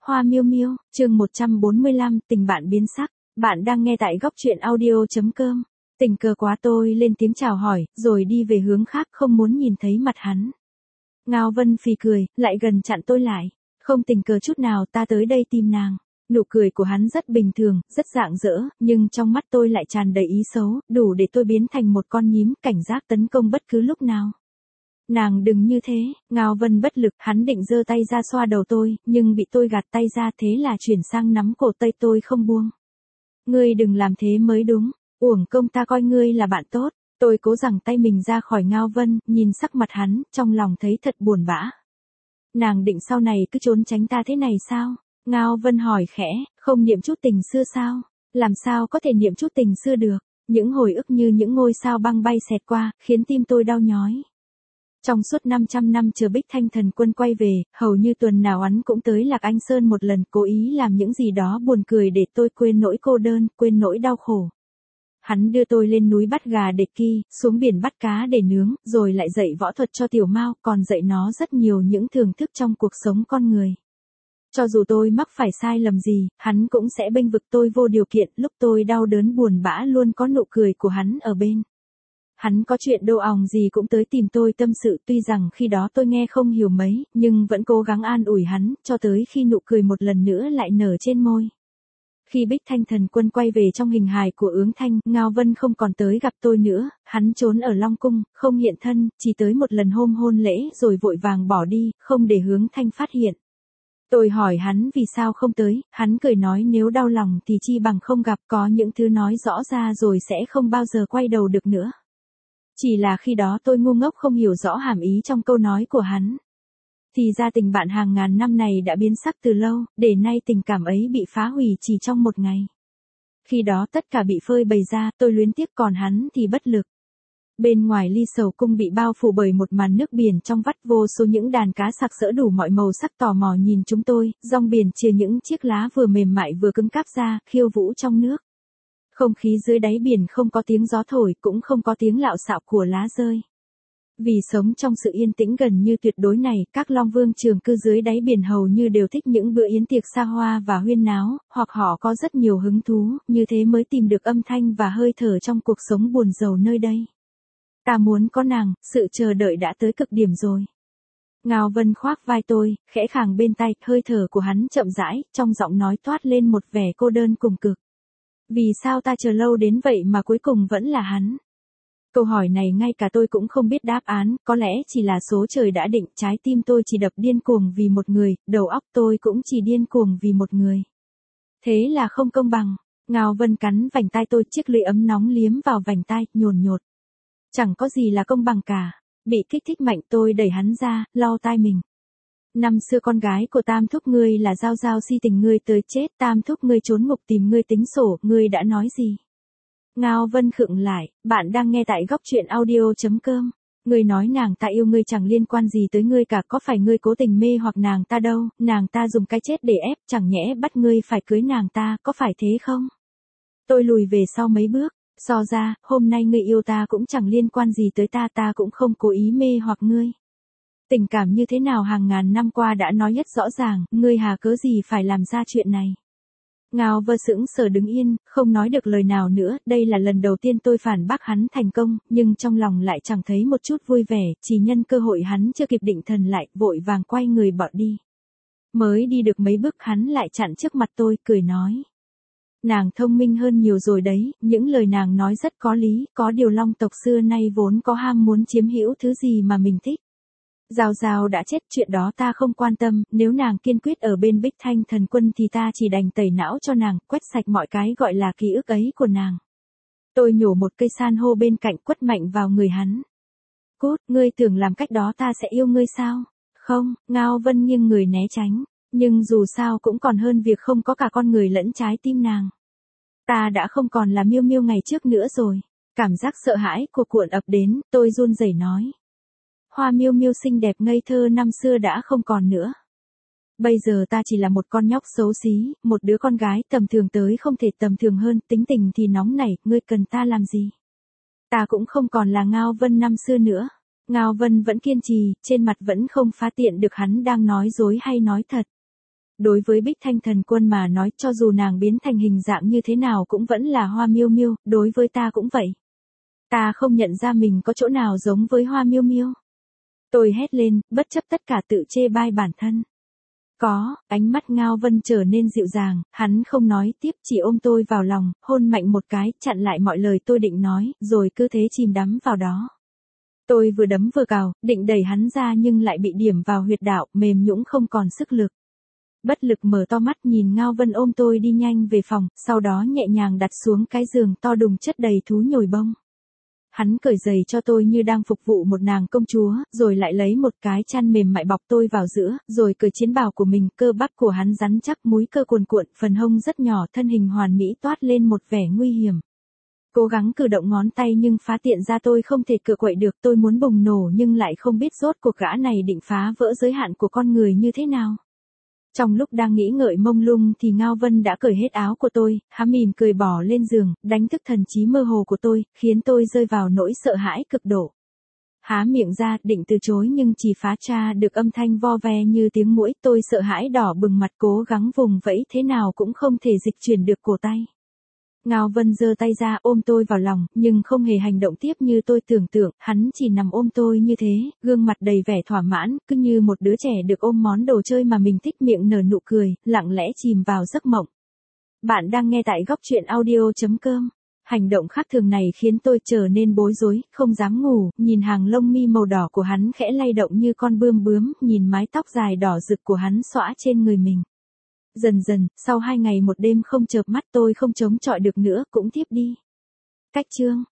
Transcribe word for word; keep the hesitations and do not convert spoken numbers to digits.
Hoa miêu miêu, chương một trăm bốn mươi lăm, tình bạn biến sắc. Bạn đang nghe tại góc truyện audio chấm com. Tình cờ quá tôi lên tiếng chào hỏi, rồi đi về hướng khác không muốn nhìn thấy mặt hắn. Ngao Vân phì cười, lại gần chặn tôi lại. Không tình cờ chút nào, ta tới đây tìm nàng. Nụ cười của hắn rất bình thường, rất rạng rỡ, nhưng trong mắt tôi lại tràn đầy ý xấu, đủ để tôi biến thành một con nhím, cảnh giác tấn công bất cứ lúc nào. Nàng đừng như thế, Ngao Vân bất lực, hắn định giơ tay ra xoa đầu tôi, nhưng bị tôi gạt tay ra, thế là chuyển sang nắm cổ tay tôi không buông. Ngươi đừng làm thế mới đúng, uổng công ta coi ngươi là bạn tốt. Tôi cố giằng tay mình ra khỏi Ngao Vân, nhìn sắc mặt hắn, trong lòng thấy thật buồn bã. Nàng định sau này cứ trốn tránh ta thế này sao? Ngao Vân hỏi khẽ, không niệm chút tình xưa sao? Làm sao có thể niệm chút tình xưa được? Những hồi ức như những ngôi sao băng bay xẹt qua, khiến tim tôi đau nhói. Trong suốt năm trăm năm chờ Bích Thanh Thần Quân quay về, hầu như tuần nào hắn cũng tới Lạc Anh Sơn một lần, cố ý làm những gì đó buồn cười để tôi quên nỗi cô đơn, quên nỗi đau khổ. Hắn đưa tôi lên núi bắt gà để ki, xuống biển bắt cá để nướng, rồi lại dạy võ thuật cho Tiểu Mao, còn dạy nó rất nhiều những thưởng thức trong cuộc sống con người. Cho dù tôi mắc phải sai lầm gì, hắn cũng sẽ bênh vực tôi vô điều kiện, lúc tôi đau đớn buồn bã luôn có nụ cười của hắn ở bên. Hắn có chuyện đau òng gì cũng tới tìm tôi tâm sự, tuy rằng khi đó tôi nghe không hiểu mấy, nhưng vẫn cố gắng an ủi hắn, cho tới khi nụ cười một lần nữa lại nở trên môi. Khi Bích Thanh Thần Quân quay về trong hình hài của Ướng Thanh, Ngao Vân không còn tới gặp tôi nữa, hắn trốn ở Long Cung, không hiện thân, chỉ tới một lần hôm hôn lễ rồi vội vàng bỏ đi, không để Hướng Thanh phát hiện. Tôi hỏi hắn vì sao không tới, hắn cười nói nếu đau lòng thì chi bằng không gặp, có những thứ nói rõ ra rồi sẽ không bao giờ quay đầu được nữa. Chỉ là khi đó tôi ngu ngốc không hiểu rõ hàm ý trong câu nói của hắn. Thì ra tình bạn hàng ngàn năm này đã biến sắc từ lâu, để nay tình cảm ấy bị phá hủy chỉ trong một ngày. Khi đó tất cả bị phơi bày ra, tôi luyến tiếc còn hắn thì bất lực. Bên ngoài Ly Sầu Cung bị bao phủ bởi một màn nước biển trong vắt, vô số những đàn cá sặc sỡ đủ mọi màu sắc tò mò nhìn chúng tôi, rong biển chia những chiếc lá vừa mềm mại vừa cứng cáp ra, khiêu vũ trong nước. Không khí dưới đáy biển không có tiếng gió thổi, cũng không có tiếng lạo xạo của lá rơi. Vì sống trong sự yên tĩnh gần như tuyệt đối này, các Long Vương trường cư dưới đáy biển hầu như đều thích những bữa yến tiệc xa hoa và huyên náo, hoặc họ có rất nhiều hứng thú, như thế mới tìm được âm thanh và hơi thở trong cuộc sống buồn rầu nơi đây. Ta muốn có nàng, sự chờ đợi đã tới cực điểm rồi. Ngao Vân khoác vai tôi, khẽ khàng bên tai, hơi thở của hắn chậm rãi, trong giọng nói toát lên một vẻ cô đơn cùng cực. Vì sao ta chờ lâu đến vậy mà cuối cùng vẫn là hắn? Câu hỏi này ngay cả tôi cũng không biết đáp án, có lẽ chỉ là số trời đã định, trái tim tôi chỉ đập điên cuồng vì một người, đầu óc tôi cũng chỉ điên cuồng vì một người. Thế là không công bằng. Ngao Vân cắn vành tai tôi, chiếc lưỡi ấm nóng liếm vào vành tai, nhồn nhột. Chẳng có gì là công bằng cả. Bị kích thích mạnh tôi đẩy hắn ra, lau tai mình. Năm xưa con gái của Tam Thúc ngươi là Giao Giao si tình ngươi tới chết, Tam Thúc ngươi trốn ngục tìm ngươi tính sổ, ngươi đã nói gì? Ngao Vân khựng lại, bạn đang nghe tại góc truyện audio chấm com. Ngươi nói nàng ta yêu ngươi chẳng liên quan gì tới ngươi cả, có phải ngươi cố tình mê hoặc nàng ta đâu, nàng ta dùng cái chết để ép, chẳng nhẽ bắt ngươi phải cưới nàng ta, có phải thế không? Tôi lùi về sau mấy bước, so ra, hôm nay ngươi yêu ta cũng chẳng liên quan gì tới ta, ta cũng không cố ý mê hoặc ngươi. Tình cảm như thế nào hàng ngàn năm qua đã nói rất rõ ràng, ngươi hà cớ gì phải làm ra chuyện này. Ngao Vân sững sờ đứng yên, không nói được lời nào nữa, đây là lần đầu tiên tôi phản bác hắn thành công, nhưng trong lòng lại chẳng thấy một chút vui vẻ, chỉ nhân cơ hội hắn chưa kịp định thần lại, vội vàng quay người bỏ đi. Mới đi được mấy bước hắn lại chặn trước mặt tôi, cười nói. Nàng thông minh hơn nhiều rồi đấy, những lời nàng nói rất có lý, có điều Long tộc xưa nay vốn có ham muốn chiếm hữu thứ gì mà mình thích. Giao Giao đã chết, chuyện đó ta không quan tâm, nếu nàng kiên quyết ở bên Bích Thanh Thần Quân thì ta chỉ đành tẩy não cho nàng, quét sạch mọi cái gọi là ký ức ấy của nàng. Tôi nhổ một cây san hô bên cạnh quất mạnh vào người hắn. Cút, ngươi tưởng làm cách đó ta sẽ yêu ngươi sao? Không, Ngao Vân nghiêng người né tránh, nhưng dù sao cũng còn hơn việc không có cả con người lẫn trái tim nàng. Ta đã không còn là Miêu Miêu ngày trước nữa rồi. Cảm giác sợ hãi của cuộn ập đến, tôi run rẩy nói. Hoa miêu miêu xinh đẹp ngây thơ năm xưa đã không còn nữa. Bây giờ ta chỉ là một con nhóc xấu xí, một đứa con gái tầm thường tới không thể tầm thường hơn, tính tình thì nóng nảy, ngươi cần ta làm gì? Ta cũng không còn là Ngao Vân năm xưa nữa. Ngao Vân vẫn kiên trì, trên mặt vẫn không phá tiện được hắn đang nói dối hay nói thật. đối với Bích Thanh Thần Quân mà nói cho dù nàng biến thành hình dạng như thế nào cũng vẫn là Hoa Miêu Miêu, đối với ta cũng vậy. Ta không nhận ra mình có chỗ nào giống với Hoa Miêu Miêu. Tôi hét lên, bất chấp tất cả tự chê bai bản thân. Có, ánh mắt Ngao Vân trở nên dịu dàng, hắn không nói tiếp chỉ ôm tôi vào lòng, hôn mạnh một cái, chặn lại mọi lời tôi định nói, rồi cứ thế chìm đắm vào đó. Tôi vừa đấm vừa cào, định đẩy hắn ra nhưng lại bị điểm vào huyệt đạo, mềm nhũn không còn sức lực. Bất lực mở to mắt nhìn Ngao Vân ôm tôi đi nhanh về phòng, sau đó nhẹ nhàng đặt xuống cái giường to đùng chất đầy thú nhồi bông. Hắn cởi giày cho tôi như đang phục vụ một nàng công chúa, rồi lại lấy một cái chăn mềm mại bọc tôi vào giữa, rồi cởi chiến bào của mình, cơ bắp của hắn rắn chắc múi cơ cuồn cuộn, phần hông rất nhỏ, thân hình hoàn mỹ toát lên một vẻ nguy hiểm. Cố gắng cử động ngón tay nhưng phá tiện ra tôi không thể cựa quậy được, tôi muốn bùng nổ nhưng lại không biết rốt cuộc gã này định phá vỡ giới hạn của con người như thế nào. Trong lúc đang nghĩ ngợi mông lung thì Ngao Vân đã cởi hết áo của tôi, há mỉm cười bỏ lên giường, đánh thức thần trí mơ hồ của tôi, khiến tôi rơi vào nỗi sợ hãi cực độ. Há miệng ra, định từ chối nhưng chỉ phá tra được âm thanh vo ve như tiếng muỗi, tôi sợ hãi đỏ bừng mặt cố gắng vùng vẫy thế nào cũng không thể dịch chuyển được cổ tay. Ngao Vân giơ tay ra ôm tôi vào lòng, nhưng không hề hành động tiếp như tôi tưởng tượng, hắn chỉ nằm ôm tôi như thế, gương mặt đầy vẻ thỏa mãn, cứ như một đứa trẻ được ôm món đồ chơi mà mình thích, miệng nở nụ cười, lặng lẽ chìm vào giấc mộng. Bạn đang nghe tại góc truyện audio chấm com. Hành động khác thường này khiến tôi trở nên bối rối, không dám ngủ, nhìn hàng lông mi màu đỏ của hắn khẽ lay động như con bươm bướm, nhìn mái tóc dài đỏ rực của hắn xõa trên người mình. Dần dần, sau hai ngày một đêm không chợp mắt tôi không chống chọi được nữa, cũng thiếp đi. Cách chương